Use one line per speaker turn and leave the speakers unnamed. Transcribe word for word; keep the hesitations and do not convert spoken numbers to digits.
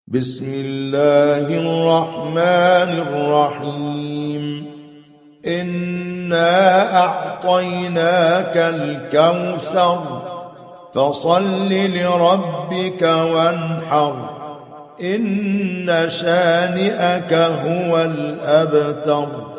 بسم الله الرحمن الرحيم إنا أعطيناك الكوثر فصل لربك وانحر إن شانئك هو الأبتر.